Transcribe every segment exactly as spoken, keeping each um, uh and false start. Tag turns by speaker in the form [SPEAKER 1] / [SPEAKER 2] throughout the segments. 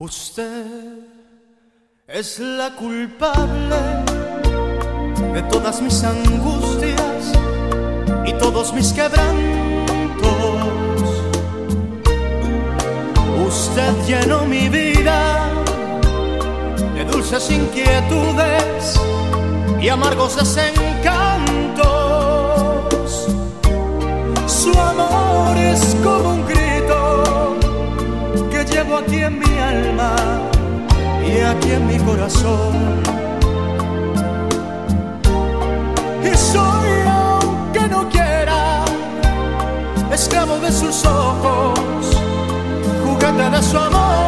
[SPEAKER 1] Usted es la culpable de todas mis angustias y todos mis quebrantos. Usted llenó mi vida de dulces inquietudes y amargos desencantos. Su amor es como un grito que llevo aquí en mi alma y aquí en mi corazón. Y soy, aunque no quiera, esclavo de sus ojos, juguete de su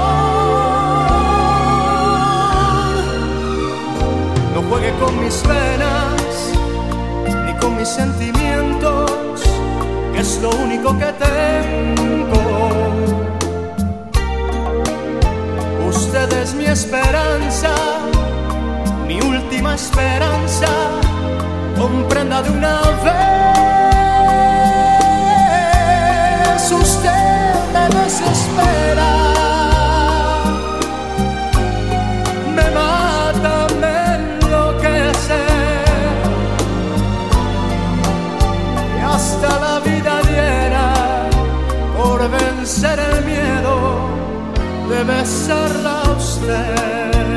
[SPEAKER 1] amor. No juegue con mis penas ni con mis sentimientos, que es lo único que tengo. Usted es mi esperanza, mi última esperanza. Comprenda de una vez, usted me desespera, me mata, me enloquece, y hasta la vida diera por vencer el miedo de besarla a usted.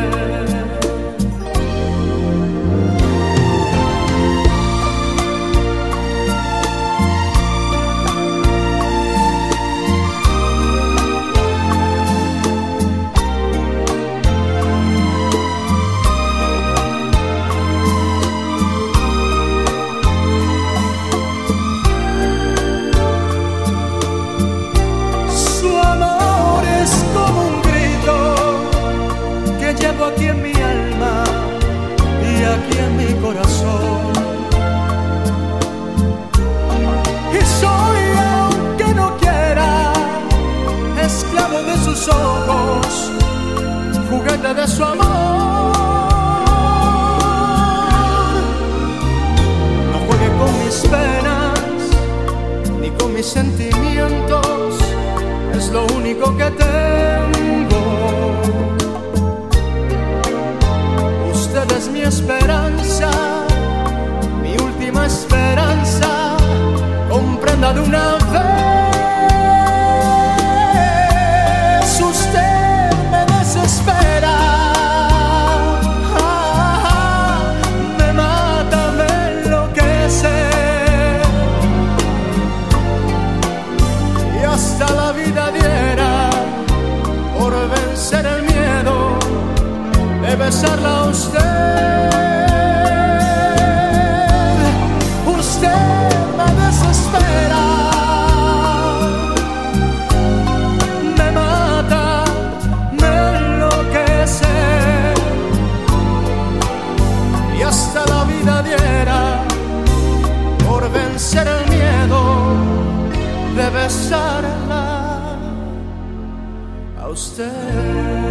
[SPEAKER 1] Aquí en mi alma y aquí en mi corazón. Y soy, aunque no quiera, esclavo de sus ojos, juguete de su amor. No juegue con mis penas ni con mis sentimientos, es lo único que tengo. Usted es mi esperanza, mi última esperanza. Comprenda de una vez, usted me desespera, me mata, me enloquece, y hasta la vida diera por vencer el miedo de besarla a usted. Usted me desespera, me mata, me enloquece, y hasta la vida diera por vencer el miedo de besarla a usted.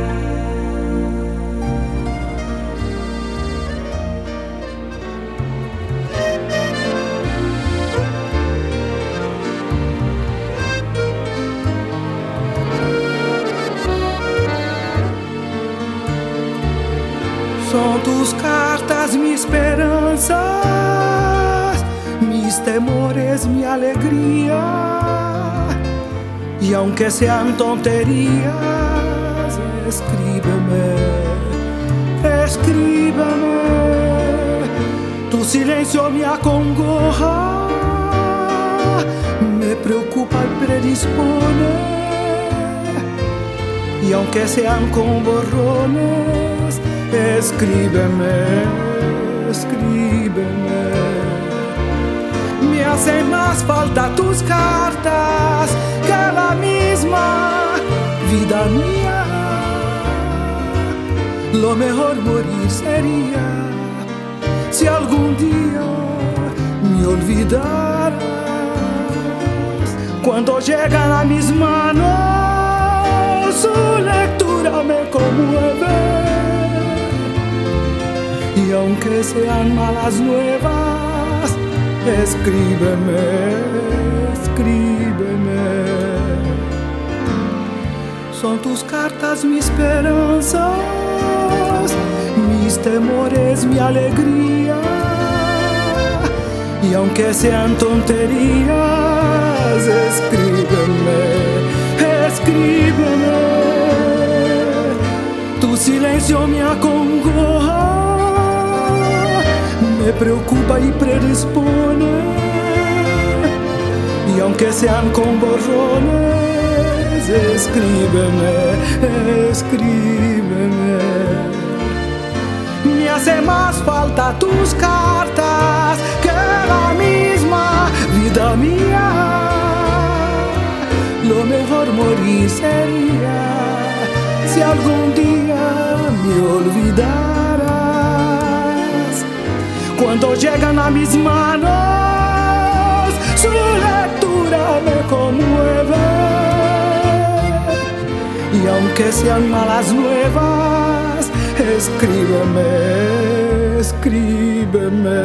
[SPEAKER 2] Son tus cartas mi esperanza, mis temores mi alegría, y aunque sean tonterías, escríbeme, escríbeme. Tu silencio me acongoja, me preocupa y predispone, y aunque sean con borrones, escríbeme, escríbeme. Me hacen más falta tus cartas que la misma vida mía. Lo mejor morir sería si algún día me olvidaras. Cuando llegan a mis manos, su lectura me conmueve. Y aunque sean malas nuevas, escríbeme, escríbeme. Son tus cartas mi esperanza, mis temores mi alegría. Y aunque sean tonterías, escríbeme, escríbeme. Tu silencio me acongoja, me preocupa y predispone. Y aunque sean con borrones, escríbeme, escríbeme. Me hace más falta tus cartas que la misma vida mía. Lo mejor morir sería si algún día me olvidaras. Cuando llegan a mis manos, su lectura me conmueve. Y aunque sean malas nuevas, escríbeme, escríbeme.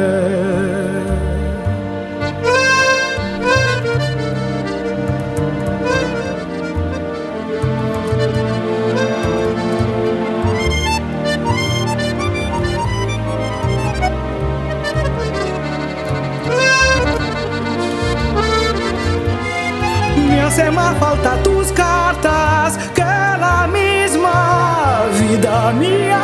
[SPEAKER 2] Me hace más falta tus cartas que la misma vida mía.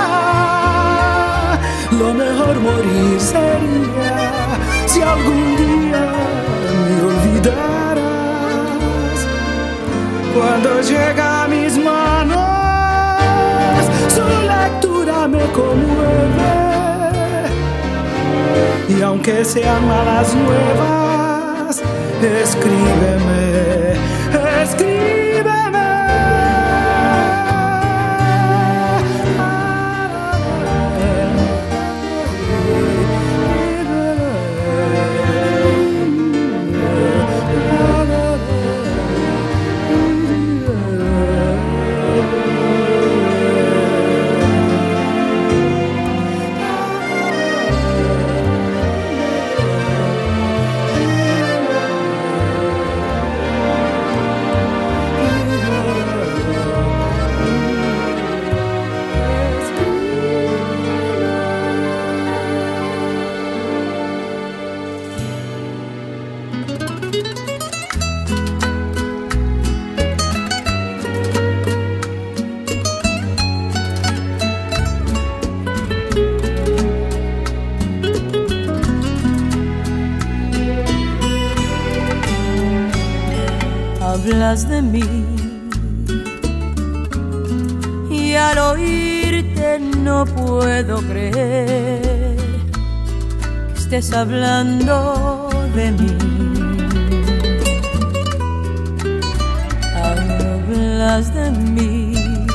[SPEAKER 2] Lo mejor morir sería si algún día me olvidaras. Cuando llega a mis manos, su lectura me conmueve. Y aunque sean malas nuevas, escríbeme, escríbeme.
[SPEAKER 3] Hablas de mí y al oírte no puedo creer que estés hablando de mí. Hablas de mí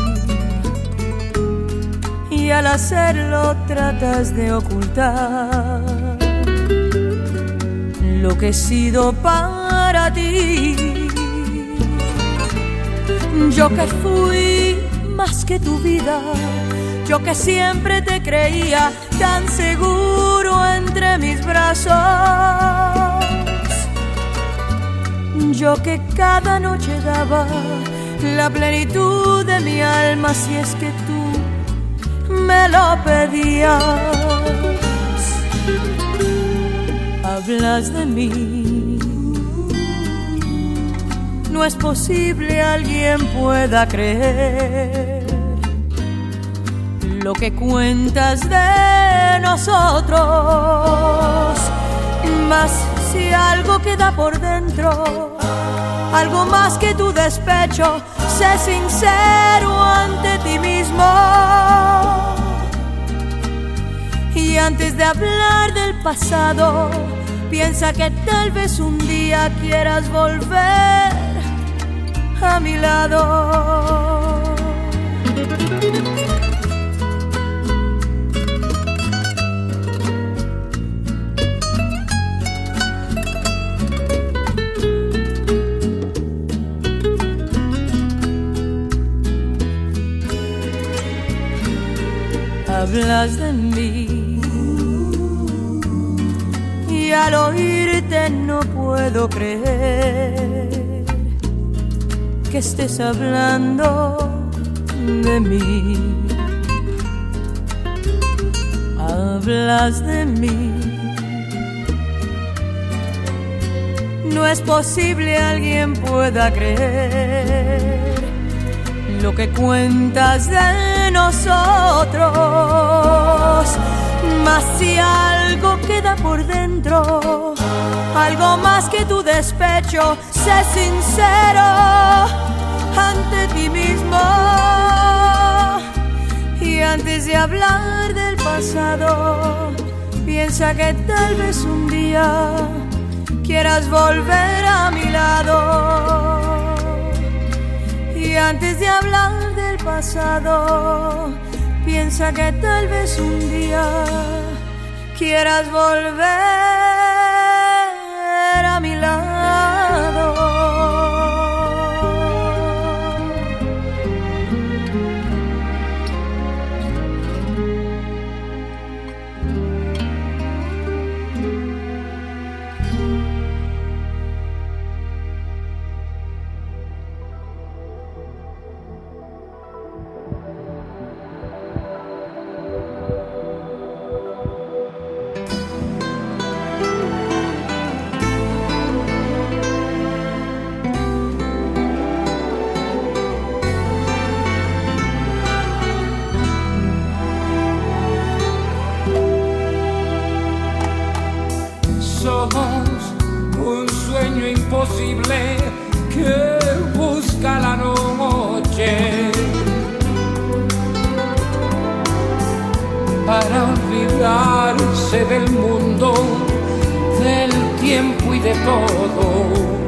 [SPEAKER 3] y al hacerlo tratas de ocultar lo que he sido para ti. Yo que fui más que tu vida, yo que siempre te creía tan seguro entre mis brazos, yo que cada noche daba la plenitud de mi alma si es que tú me lo pedías. Hablas de mí, no es posible alguien pueda creer lo que cuentas de nosotros. Mas si algo queda por dentro, algo más que tu despecho, sé sincero ante ti mismo. Y antes de hablar del pasado, piensa que tal vez un día quieras volver a mi lado. Hablas de mí y al oírte no puedo creer que estés hablando de mí, hablas de mí. No es posible alguien pueda creer lo que cuentas de nosotros, mas si algo queda por dentro, algo más que tu despecho, sé sincero ante ti mismo. Y antes de hablar del pasado, piensa que tal vez un día quieras volver a mi lado. Y antes de hablar del pasado, piensa que tal vez un día quieras volver a mi lado.
[SPEAKER 4] Imposible que busca la noche para olvidarse del mundo, del tiempo y de todo.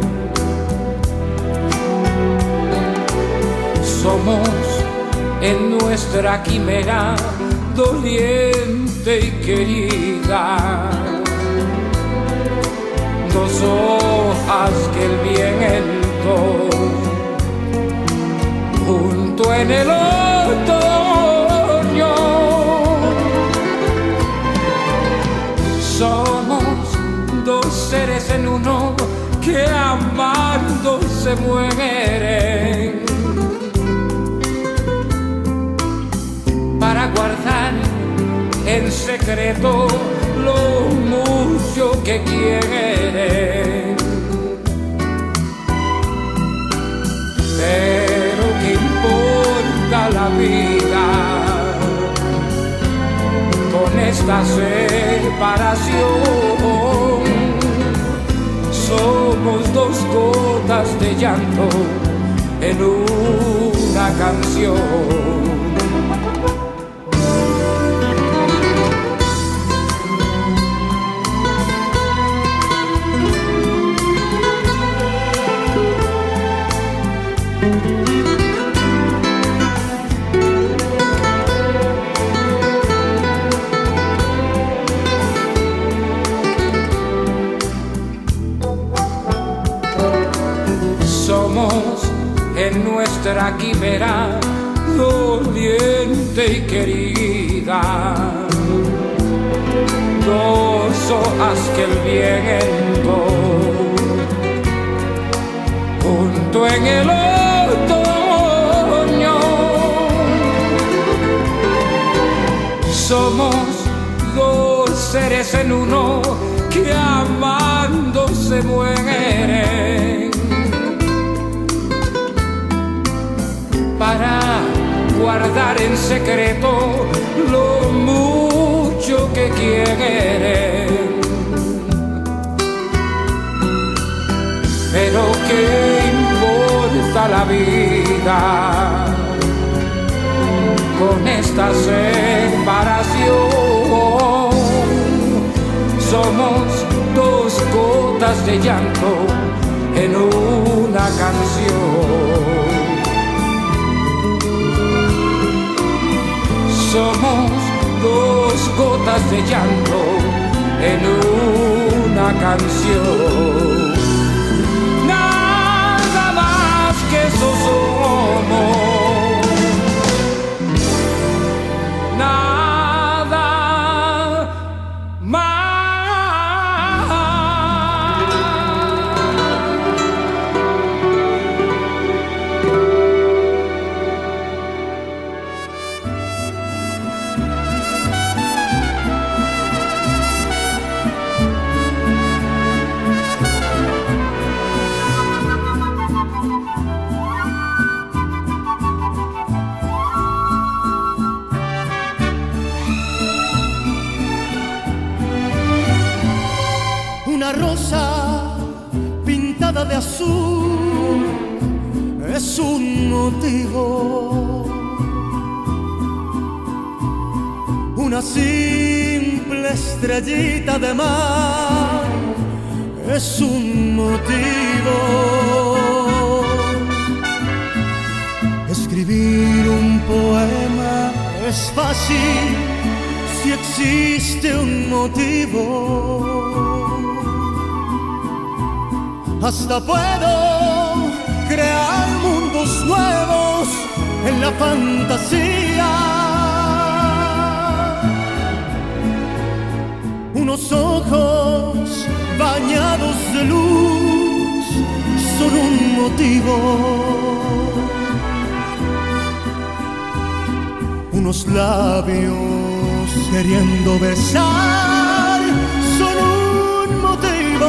[SPEAKER 4] Somos en nuestra quimera doliente y querida, dos hojas que el viento junto en el otoño. Somos dos seres en uno que amando se mueren para guardar en secreto lo mucho que quieren. Pero ¿qué importa la vida con esta separación? Somos dos gotas de llanto en una canción. En nuestra quimera doliente y querida, dos hojas que el viento junto en el otoño. Somos dos seres en uno que amando se mueren para guardar en secreto lo mucho que quieren. Pero ¿qué importa la vida con esta separación? Somos dos gotas de llanto en una canción. Somos dos gotas de llanto en una canción. Nada más que eso somos. Nada más.
[SPEAKER 1] pintada de azul es un motivo. Una simple estrellita de mar es un motivo. Escribir un poema es fácil si existe un motivo. Hasta puedo crear mundos nuevos en la fantasía. Unos ojos bañados de luz son un motivo. Unos labios queriendo besar son un motivo.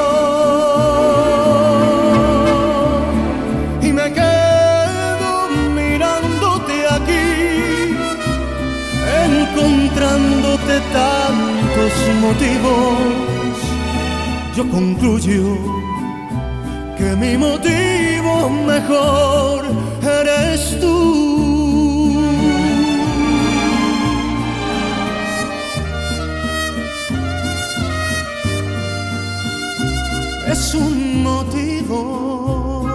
[SPEAKER 1] Y me quedo mirándote aquí, encontrándote tantos motivos. Yo concluyo que mi motivo mejor eres tú. Es un motivo.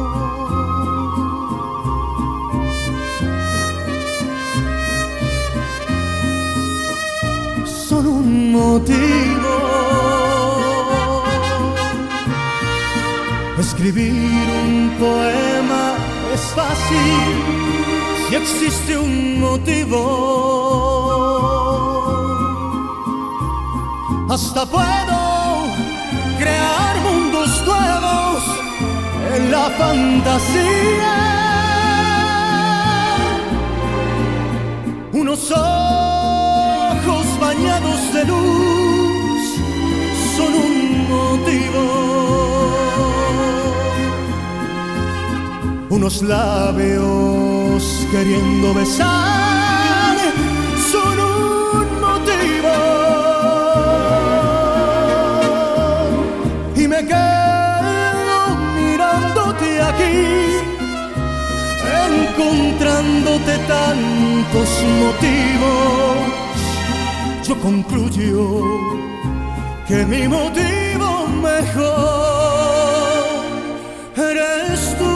[SPEAKER 1] Solo un motivo. Escribir un poema es fácil si existe un motivo. Hasta puedo crear mundos nuevos en la fantasía. Unos ojos bañados de luz son un motivo. Unos labios queriendo besar son un motivo. Y me quedo mirándote aquí, encontrándote tantos motivos. Yo concluyo que mi motivo mejor eres tú.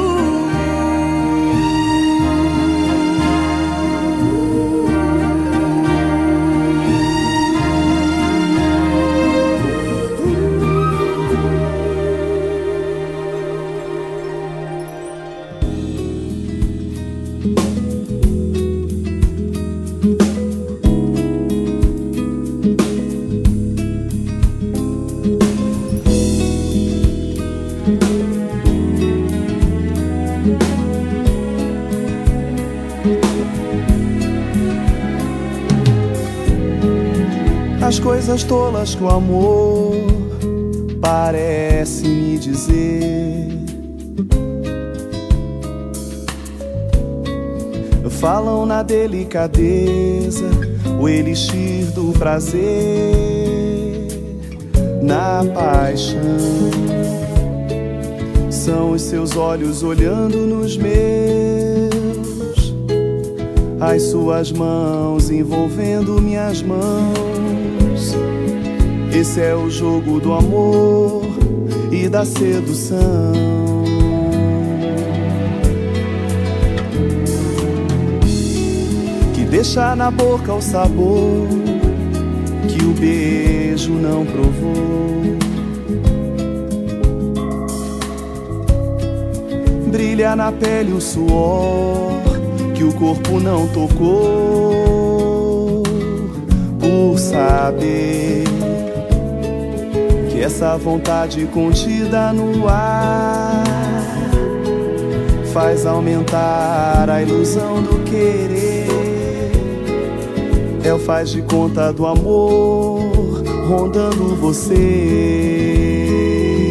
[SPEAKER 2] As coisas tolas que o amor parece me dizer falam na delicadeza, o elixir do prazer, na paixão. São os seus olhos olhando nos meus, as suas mãos envolvendo minhas mãos. Esse é o jogo do amor e da sedução. Que deixa na boca o sabor que o beijo não provou. Brilha na pele o suor que o corpo não tocou. Por saber que essa vontade contida no ar faz aumentar a ilusão do querer. É o faz de conta do amor rondando você.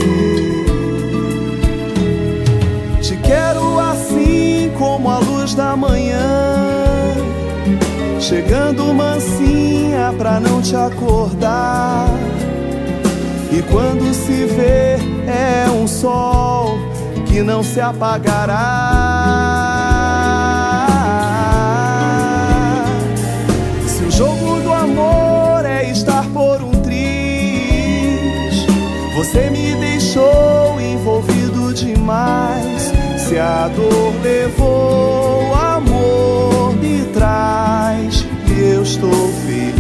[SPEAKER 2] Te quero assim como a luz da manhã, chegando mansinha pra não te acordar. E quando se vê é um sol que não se apagará. Se o jogo do amor é estar por um triz, você me deixou envolvido demais. Se a dor levou, o amor me traz e eu estou feliz.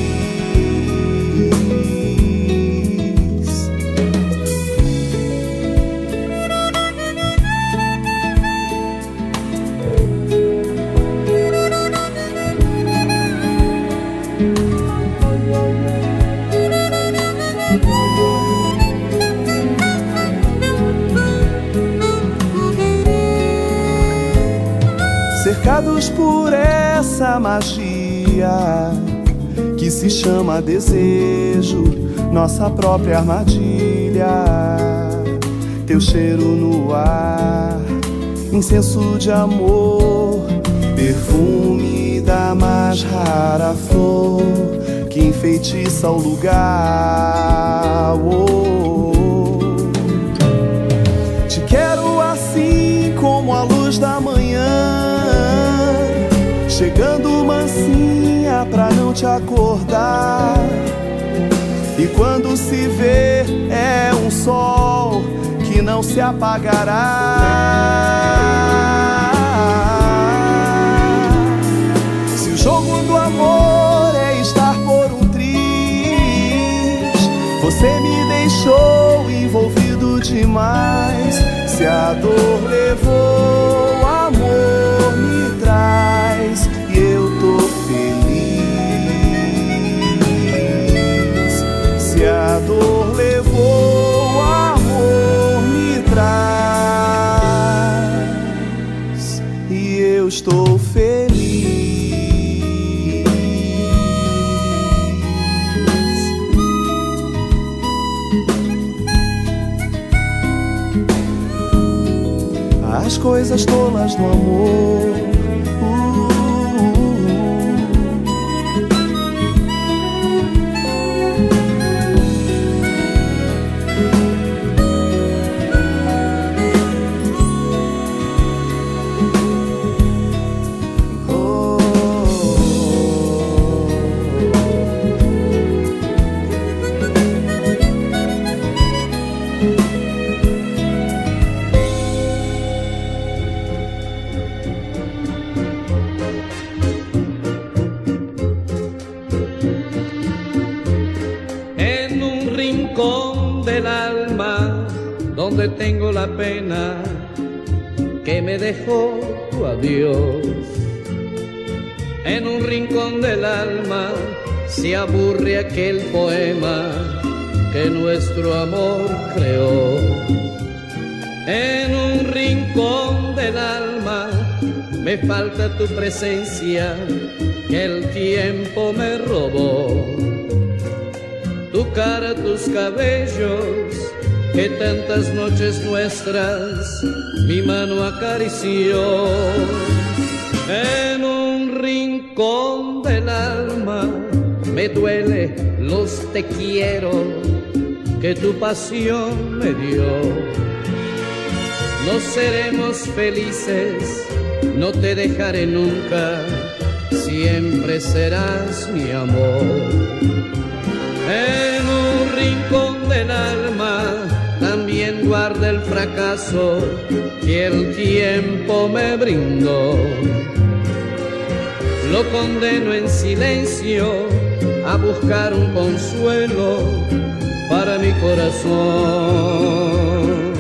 [SPEAKER 2] Cercados por essa magia que se chama desejo, nossa própria armadilha. Teu cheiro no ar, incenso de amor, perfume da mais rara flor que enfeitiça o lugar. Oh, te quero assim como a luz da manhã, chegando mansinha pra não te acordar. E quando se vê é um sol que não se apagará. Se o jogo do amor é estar por um triz, você me deixou envolvido demais. Se a dor levou, o amor me traz e eu tô feliz. Se a dor levou, o amor me traz e eu estou feliz. As coisas tolas do amor,
[SPEAKER 5] donde tengo la pena que me dejó tu adiós. En un rincón del alma se aburre aquel poema que nuestro amor creó. En un rincón del alma me falta tu presencia que el tiempo me robó. Tu cara, tus cabellos que tantas noches nuestras mi mano acarició. En un rincón del alma me duele los te quiero que tu pasión me dio. No seremos felices, no te dejaré nunca, siempre serás mi amor. En un rincón del alma también guarda el fracaso que el tiempo me brindó. Lo condeno en silencio a buscar un consuelo para mi corazón.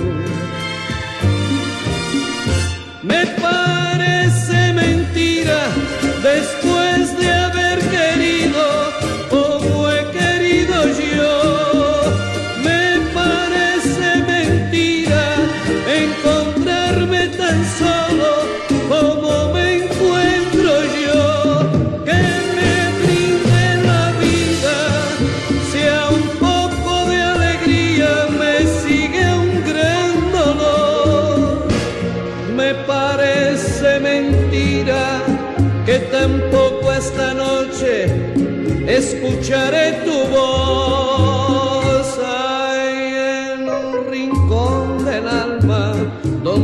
[SPEAKER 5] Me parece mentira después de haber querido como he querido yo. Me parece mentira encontrarme tan solo como me encuentro yo. Que me brinde la vida, sea un poco de alegría, me sigue un gran dolor. Me parece mentira que tampoco esta noche escucharé tu voz.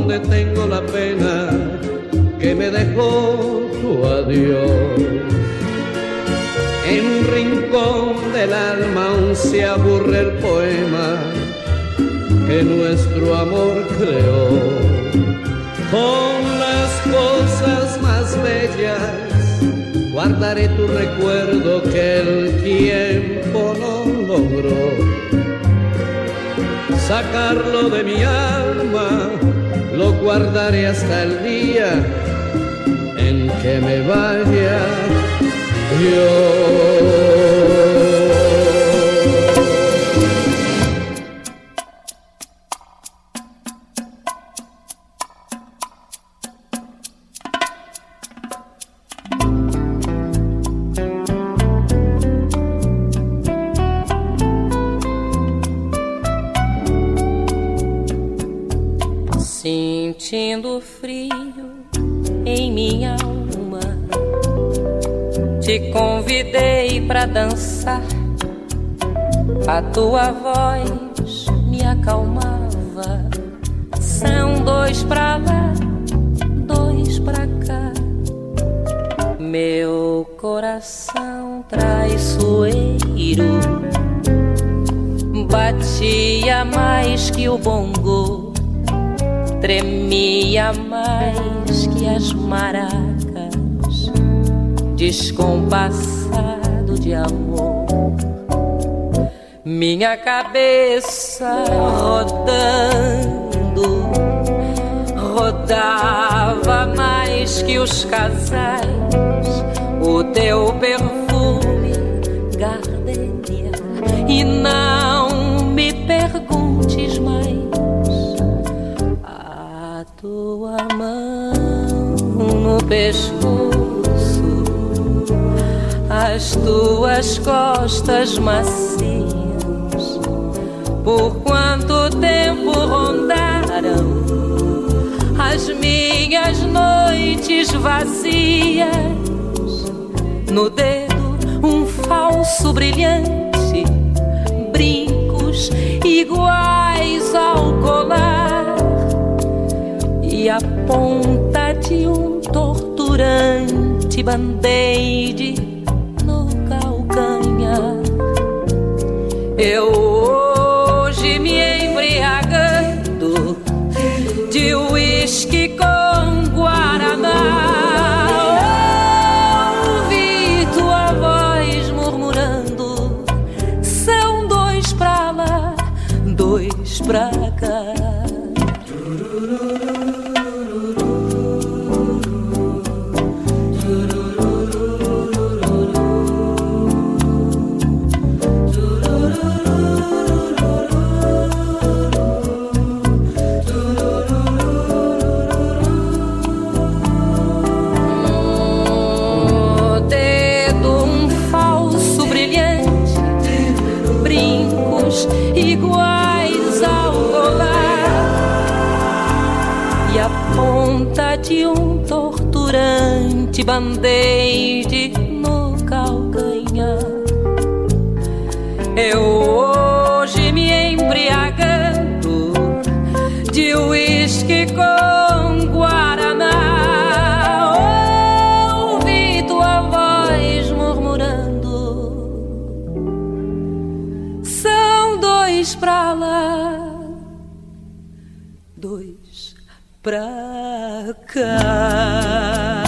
[SPEAKER 5] donde tengo la pena que me dejó tu adiós. En un rincón del alma aún se aburre el poema que nuestro amor creó. Con las cosas más bellas guardaré tu recuerdo que el tiempo no logró sacarlo de mi alma. Lo guardaré hasta el día en que me vaya yo.
[SPEAKER 6] Sentindo frio em minha alma, te convidei pra dançar. A tua voz me acalmava. São dois pra lá, dois pra cá. Meu coração traiçoeiro batia mais que o bongo, tremia mais que as maracas, descompassado de amor. Minha cabeça rodando, rodava mais que os casais. O teu perfume, gardenia, e não me perguntes mais. Tua mão no pescoço, as tuas costas macias, por quanto tempo rondaram as minhas noites vazias. No dedo um falso brilhante, brincos iguais ao colar, e a ponta de um torturante band-aid no calcanhar. Eu hoje me embriagando de uísque com guaraná, ouvi tua voz murmurando: são dois pra lá, dois pra cá. Iguais ao colar, e a ponta de um torturante band-aid no calcanhar. Eu hoje me embriagando de uísque com guaraná, ouvi tua voz murmurando: dois pra lá, dois pra cá.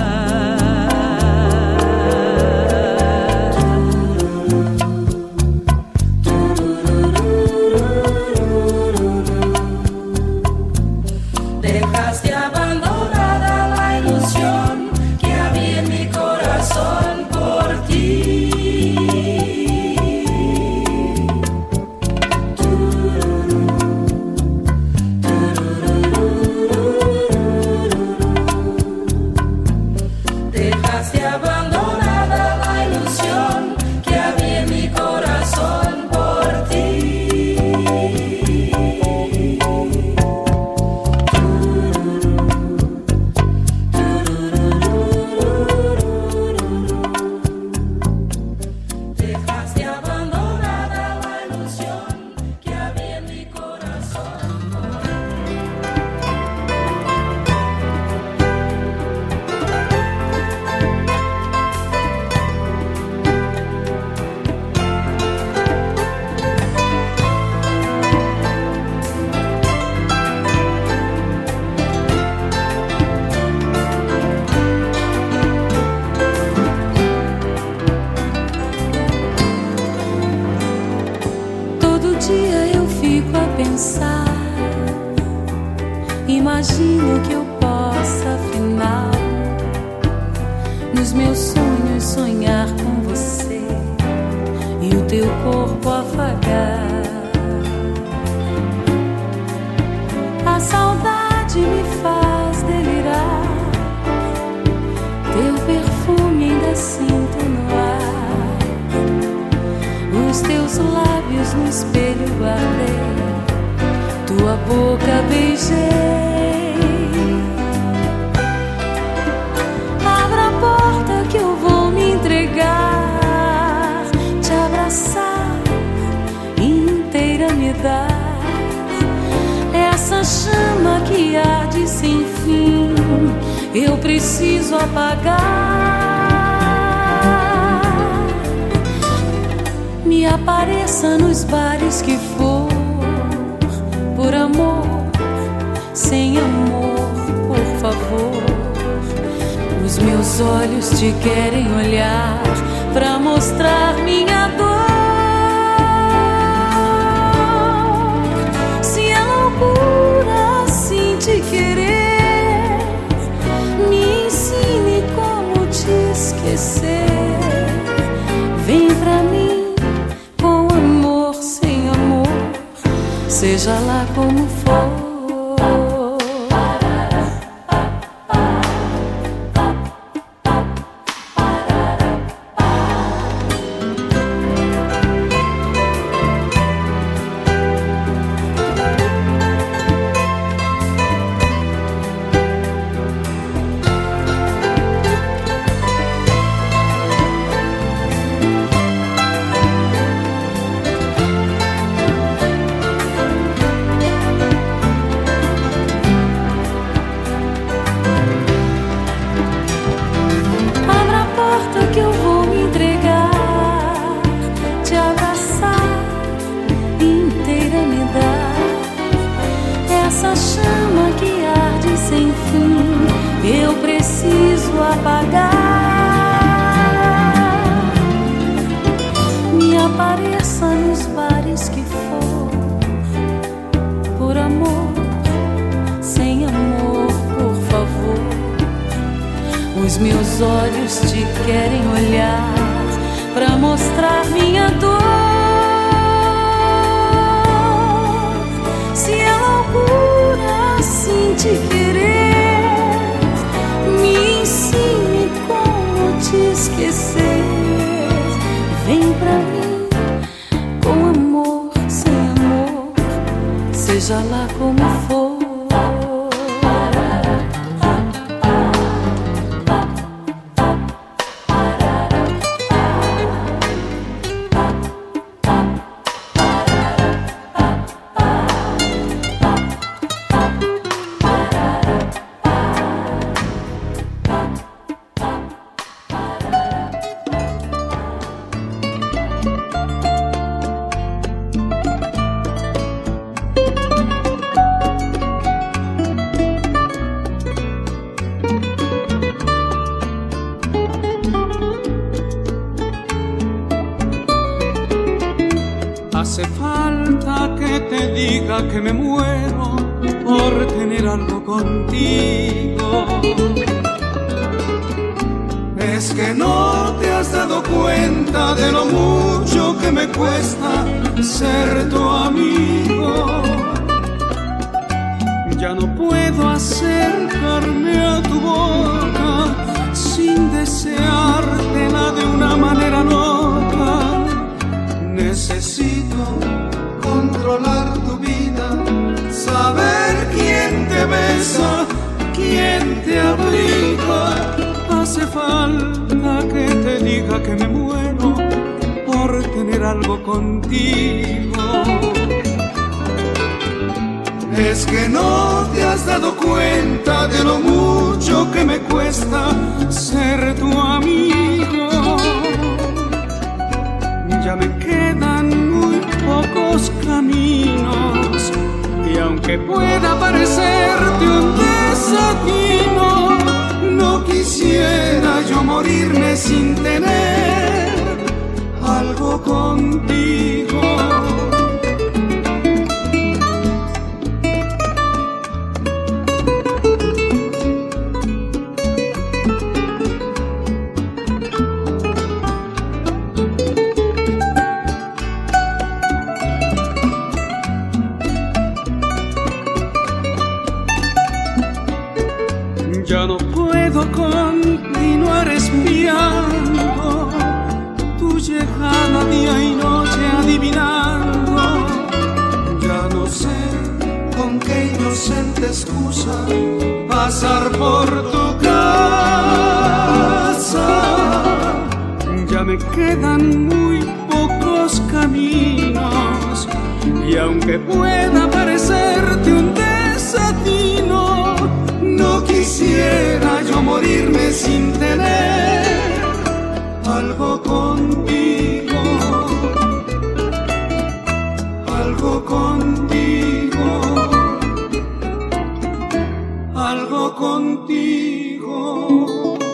[SPEAKER 7] Dejaste abandonada la ilusión que había en mi corazón por ti.
[SPEAKER 6] olhos no espelho guardei, tua boca beijei. Abra a porta que eu vou me entregar, te abraçar e inteira me dar essa chama que arde sem fim. Eu preciso apagar. Me apareça nos bares que for, por amor, sem amor, por favor. Os meus olhos te querem olhar pra mostrar minha dor. Se é loucura assim te querer, me ensine como te esquecer. Vem pra mim, seja lá como for. Os meus olhos te querem olhar pra mostrar minha dor. Se é loucura assim te querer, me ensine como te esquecer. Vem pra mim com amor, sem amor, seja lá como for.
[SPEAKER 1] Hace falta que te diga que me muero por tener algo contigo. Es que no te has dado cuenta de lo mucho que me cuesta ser tu amigo. Ya no puedo acercarme a tu boca sin deseártela de una manera loca. Necesito controlar tu vida, saber quién te besa, quién te abriga. Hace falta que te diga que me muero por tener algo contigo. Es que no te has dado cuenta de lo mucho que me cuesta ser tu amigo. Ya me quedan muy pocos caminos y aunque pueda parecerte un desatino, no quisiera yo morirme sin tener algo contigo. cosa pasar por tu casa. Ya me quedan muy pocos caminos y aunque pueda parecerte un desatino, no quisiera yo morirme sin tener algo contigo, algo contigo, algo contigo.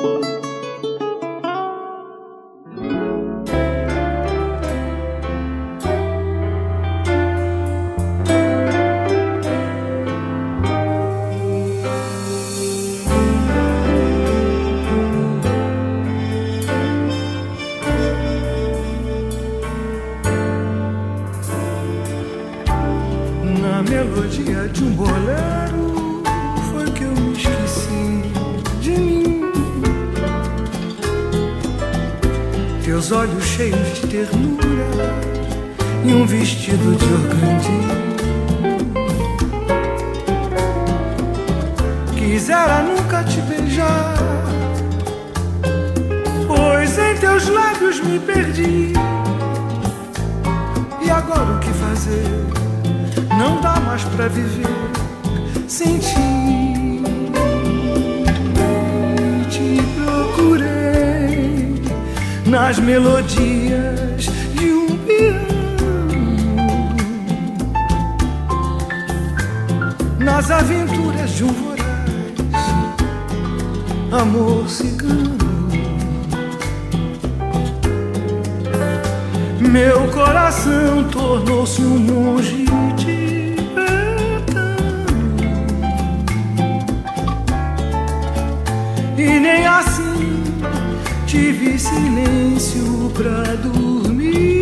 [SPEAKER 2] Melodia de um bolero foi que eu me esqueci de mim. Teus olhos cheios de ternura e um vestido de organdil. Quisera nunca te beijar, pois em teus lábios me perdi. E agora o que fazer? Não dá mais pra viver sem ti. Te procurei nas melodias de um piano, nas aventuras de um voraz amor cigano. Meu coração tornou-se um monge e nem assim tive silêncio pra dormir.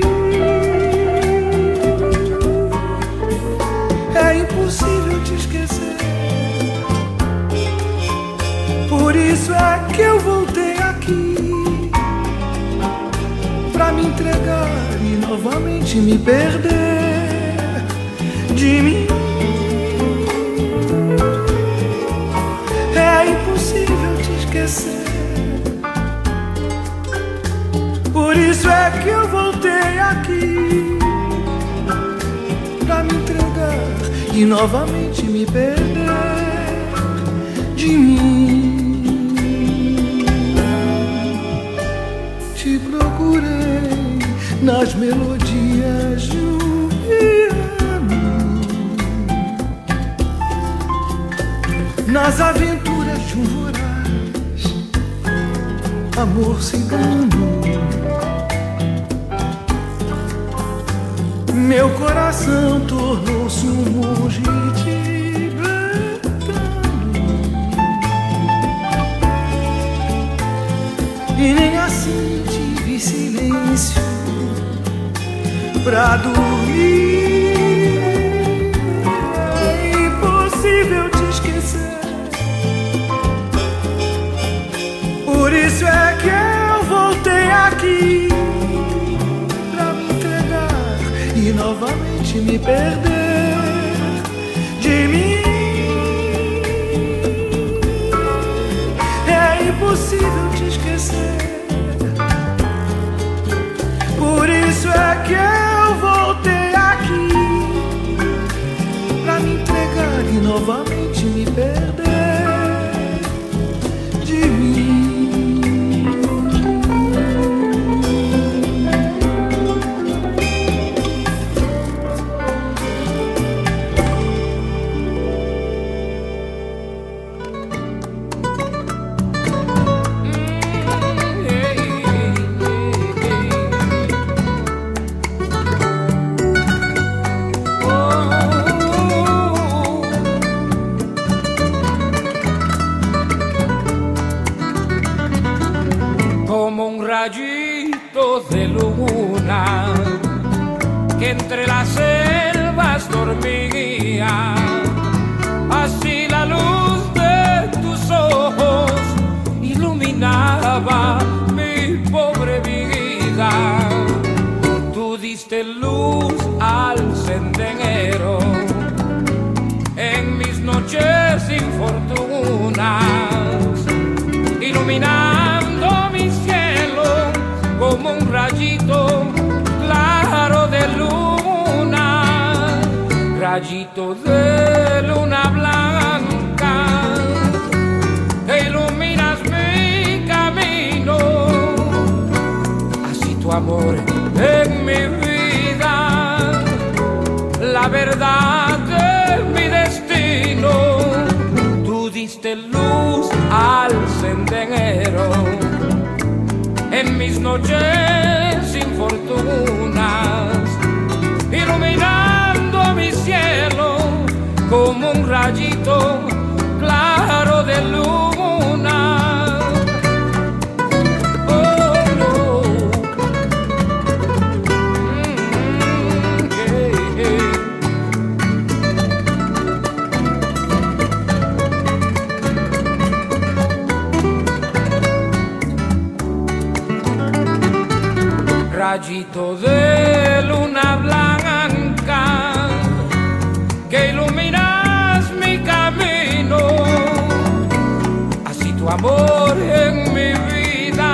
[SPEAKER 2] É impossível te esquecer, por isso é que eu voltei aqui pra me entregar e novamente me perder de mim. É impossível te esquecer, por isso é que eu voltei aqui pra me entregar e novamente me perder de mim. Te procurei nas melodias de um piano, nas aventuras de um voraz amor cigano. Meu coração tornou-se um monge tibetano e nem assim tive silêncio pra dormir. É impossível te esquecer, por isso é que eu voltei aqui pra me entregar e novamente me perder de mim. É impossível te esquecer, por isso é que eu voltei aqui pra me entregar e novamente me perder de mim.
[SPEAKER 4] De luna que entre las selvas dormía, así la luz de tus ojos iluminaba mi pobre vida. Tú diste luz al sendero en mis noches sin iluminando mi cielo como un rayito claro de luna, rayito de luna blanca, que iluminas mi camino, así tu amor en mi vida, la verdad de mi destino, tú diste luz al sendero en mis noches sin fortunas, iluminando mi cielo como un rayito claro de luna. Oh, no. Mm, yeah, yeah. Rayito de luna blanca que iluminas mi camino, así tu amor en mi vida,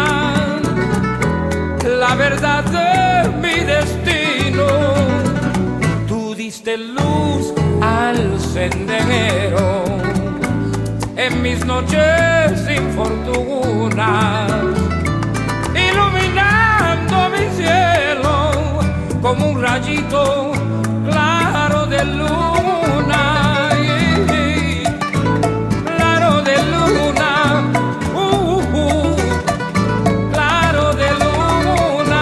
[SPEAKER 4] la verdad de mi destino, tú diste luz al sendero en mis noches sin fortunas, iluminando mi cielo como un rayito claro de luna, claro de luna, uh, uh, claro de luna,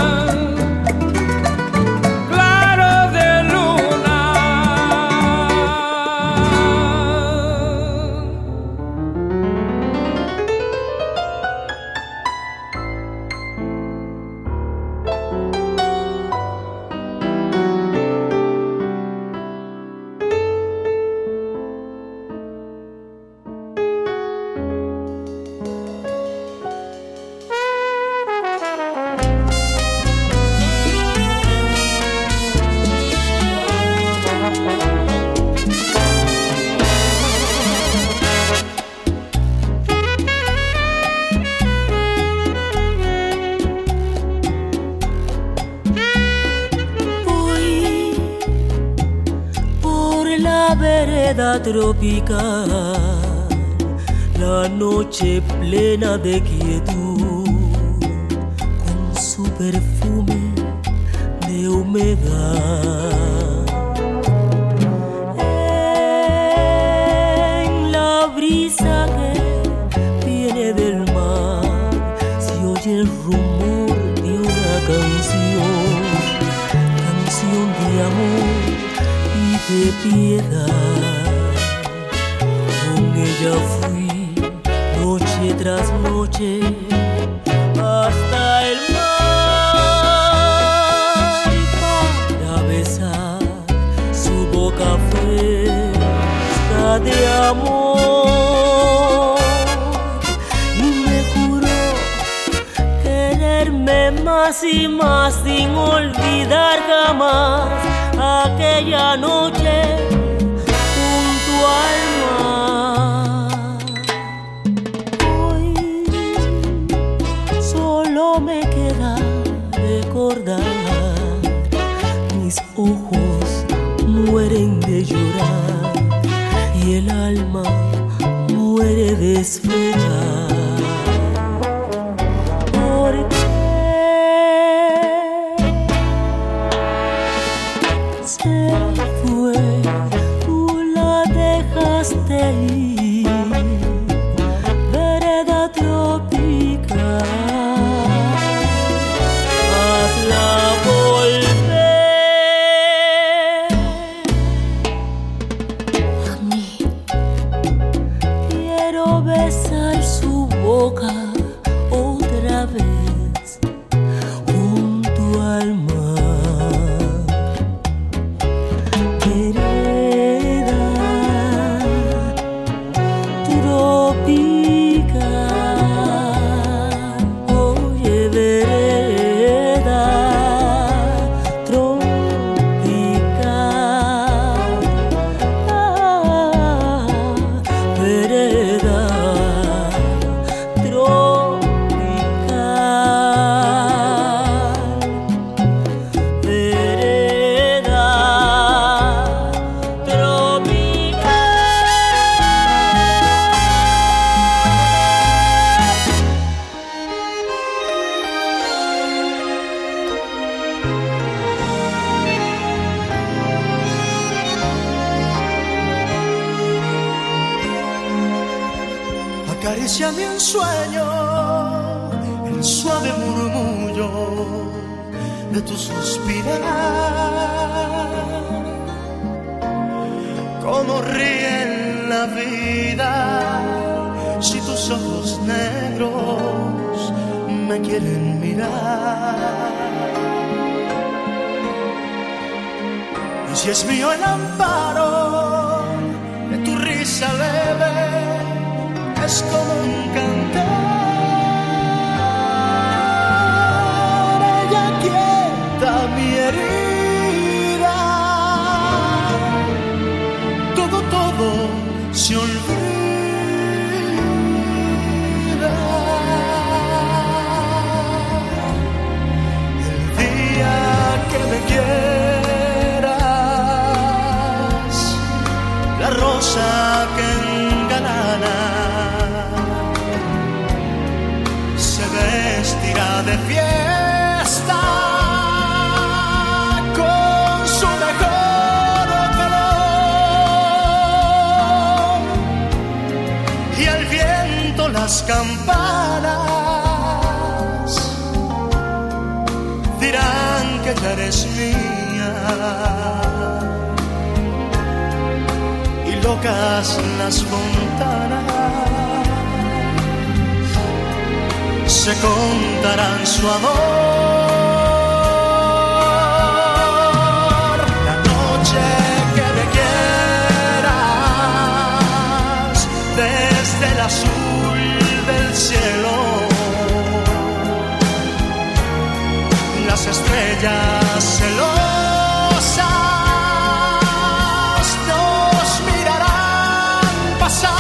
[SPEAKER 4] claro de luna.
[SPEAKER 8] Tropical, la noche plena de quietud, con su perfume de humedad. En la brisa que viene del mar, se oye el rumor de una canción, canción de amor y de piedad. Ella fui noche tras noche hasta el mar para besar su boca fresca de amor, y me juró quererme más y más sin olvidar jamás aquella noche junto al mar. Me queda recordar, mis ojos mueren de llorar y el alma muere de esperar. ¿Por qué se fue? Tú la dejaste ir, vereda tropical. Besar
[SPEAKER 1] hacia mí en sueño el suave murmullo de tu suspirar. Cómo ríe la vida si tus ojos negros me quieren mirar. Y si es mío el amparo de tu risa leve, es como un cantar. Ella quieta mi herida. Todo, todo se olvida. El día que me quieras, la rosa que engalana se vestirá de fiesta con su mejor color, y al viento las campanas dirán que ya eres mía, y locas las fontanas se contarán su amor. La noche que me quieras, desde el azul del cielo, las estrellas celosas nos mirarán pasar.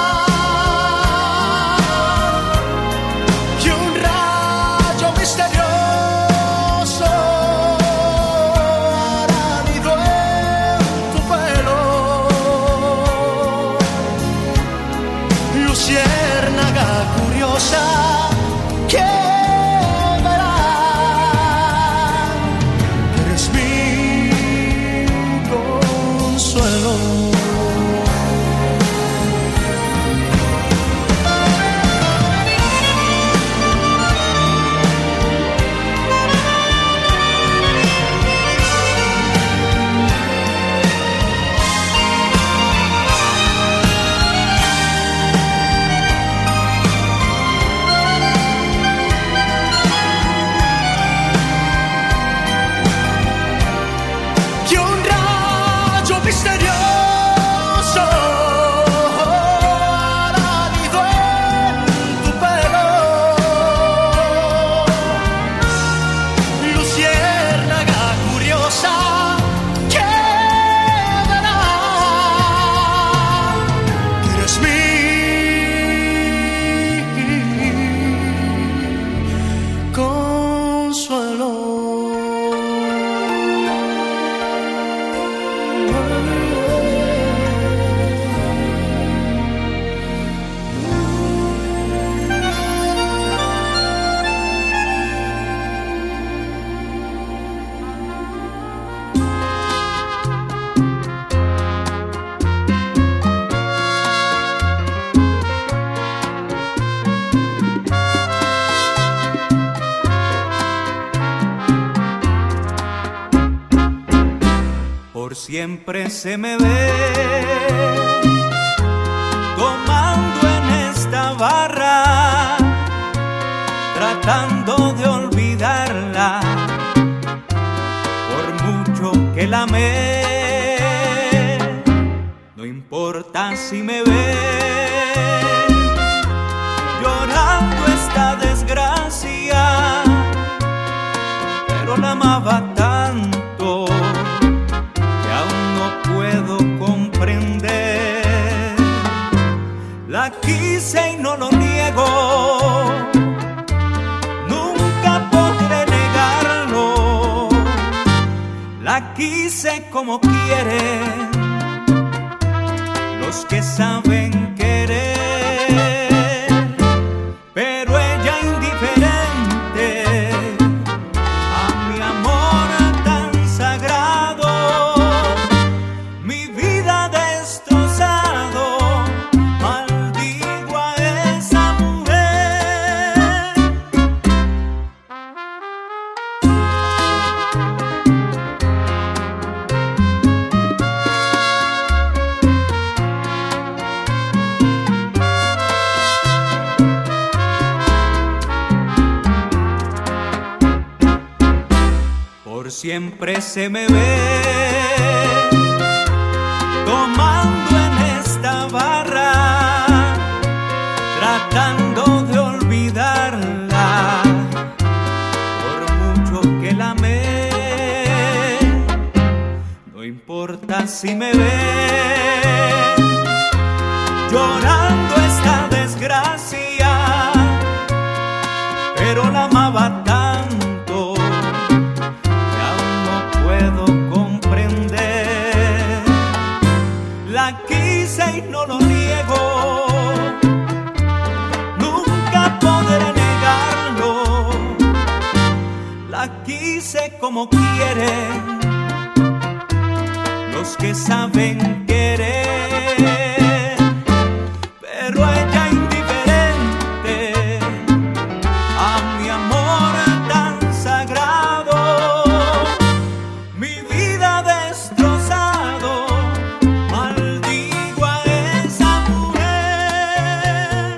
[SPEAKER 9] Siempre se me ve tomando en esta barra, tratando de olvidarla, por mucho que la amé. No importa si me ve llorando esta desgracia, pero la amaba tanto puedo comprender. La quise y no lo niego, nunca podré negarlo. La quise como quieren los que saben querer, pero ella indiferente a mi amor tan sagrado. Mi vida destrozado, maldigo a esa por siempre se me ve tomando en esta barra, tratando de olvidarla, por mucho que la amé. No importa si me ve llorando esta desgracia, pero la amaba tanto que aún no puedo comprender. La quise y no lo niego, nunca podré negarlo. La quise como quieren los que saben querer, pero ella indiferente a mi amor tan sagrado, mi vida destrozado, maldigo a esa mujer.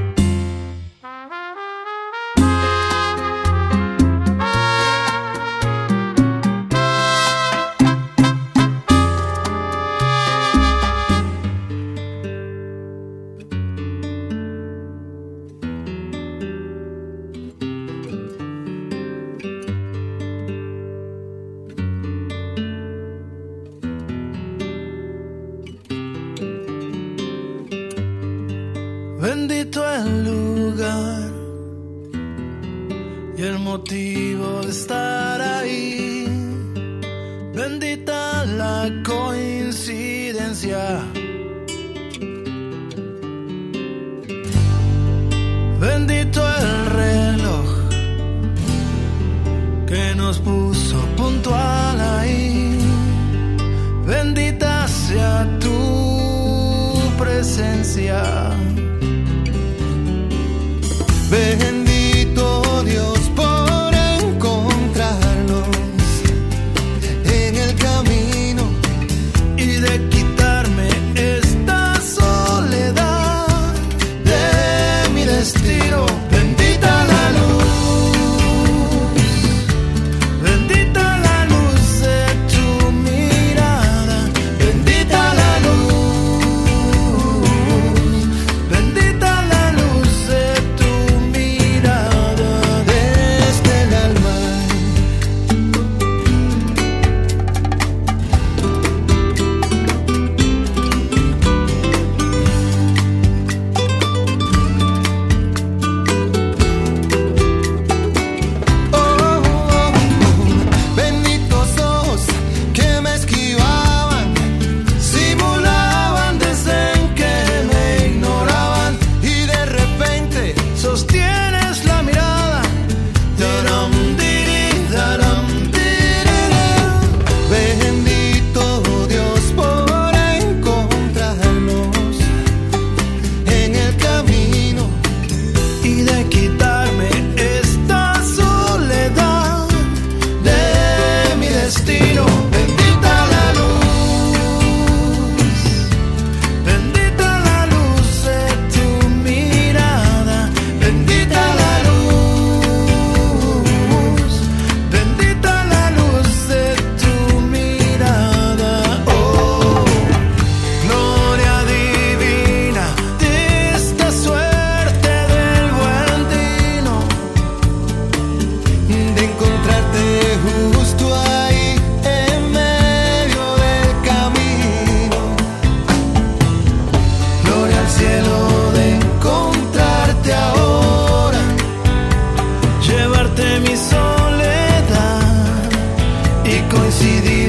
[SPEAKER 2] Bendito el lugar y el motivo de estar ahí. Bendita la coincidencia. Bendito el reloj que nos puso puntual ahí. Bendita sea tu presencia. Bendito Dios por encontrarnos en el camino y de quitarme esta soledad de mi destino. Bendita la luz, bendita la luz de tu mirada, bendita la luz, bendita la luz de tu mirada desde el alma. Oh, oh, oh, benditos ojos que me esquivaban, simulaban desde que me ignoraban y de repente sostienes la mirada. Taram, diri, taram, diriri. Bendito Dios por encontrarnos en el camino y de quitarme esta soledad de mi destino. Bendita la luz, bendita la luz de tu mirada, bendita la luz, bendita la luz de tu mirada. Oh, gloria divina de esta suerte del buen dino, de encontrarte justo ahí en medio del camino. Gloria al cielo de encontrarte ahora, llevarte mi soledad y coincidir